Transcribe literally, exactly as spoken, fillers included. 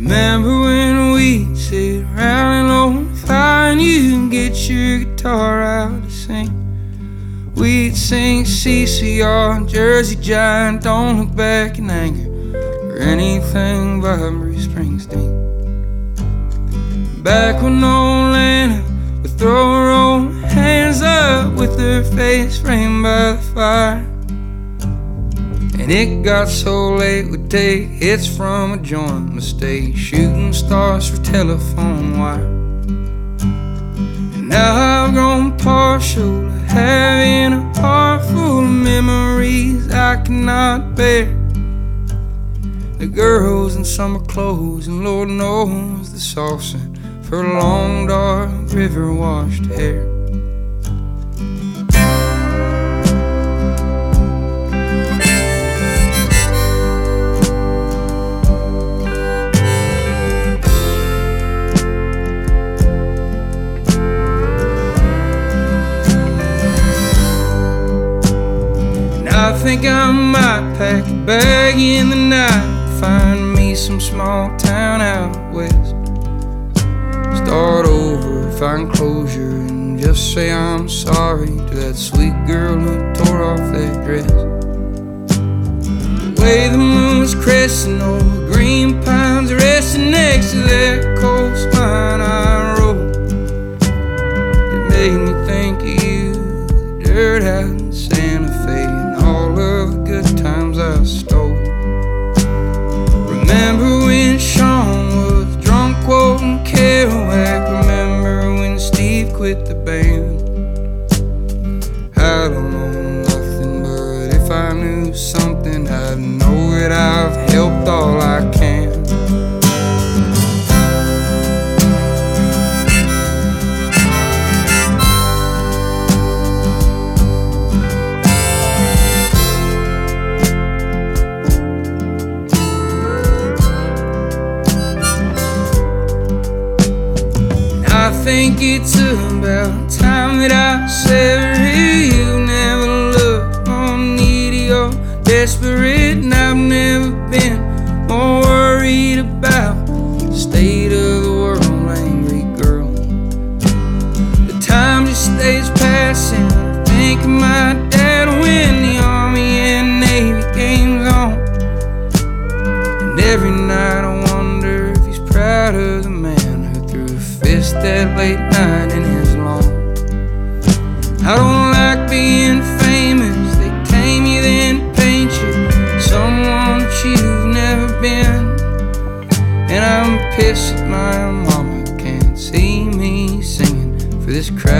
Remember when we'd sit around and open fire and you'd get your guitar out to sing? We'd sing C C R, Jersey Giant, Don't Look Back in Anger, or anything by Bruce Springsteen. Back when old Lana would throw her own hands up with her face framed by the fire, and it got so late we'd take hits from a joint mistake, shooting stars for telephone wire. And now I've grown partial to having a heart full of memories I cannot bear. The girls in summer clothes and Lord knows the soft scent for long dark river washed hair. I think I might pack a bag in the night, find me some small town out west, start over, find closure, and just say I'm sorry to that sweet girl who tore off that dress. The way the moon was cresting over green pines, resting next to that coastline I rode, it made me think of you, the dirt out in Santa Fe, all of the good times I stole. Remember when Sean was drunk quoting Kerouac? Remember when Steve quit the band? I don't know nothing, but if I knew something, I'd know that I've helped all I can. I think it's about time that I sever you. Never looked more needy or desperate, and I've never been more worried about the state of the world, angry girl. The time just stays passing. I think of my dad when the Army and Navy game's on, and every night I wonder if he's proud of the man that late night in his lawn. I don't like being famous. They tame you, then paint you someone that you've never been. And I'm pissed that my mama can't see me singing for this crowd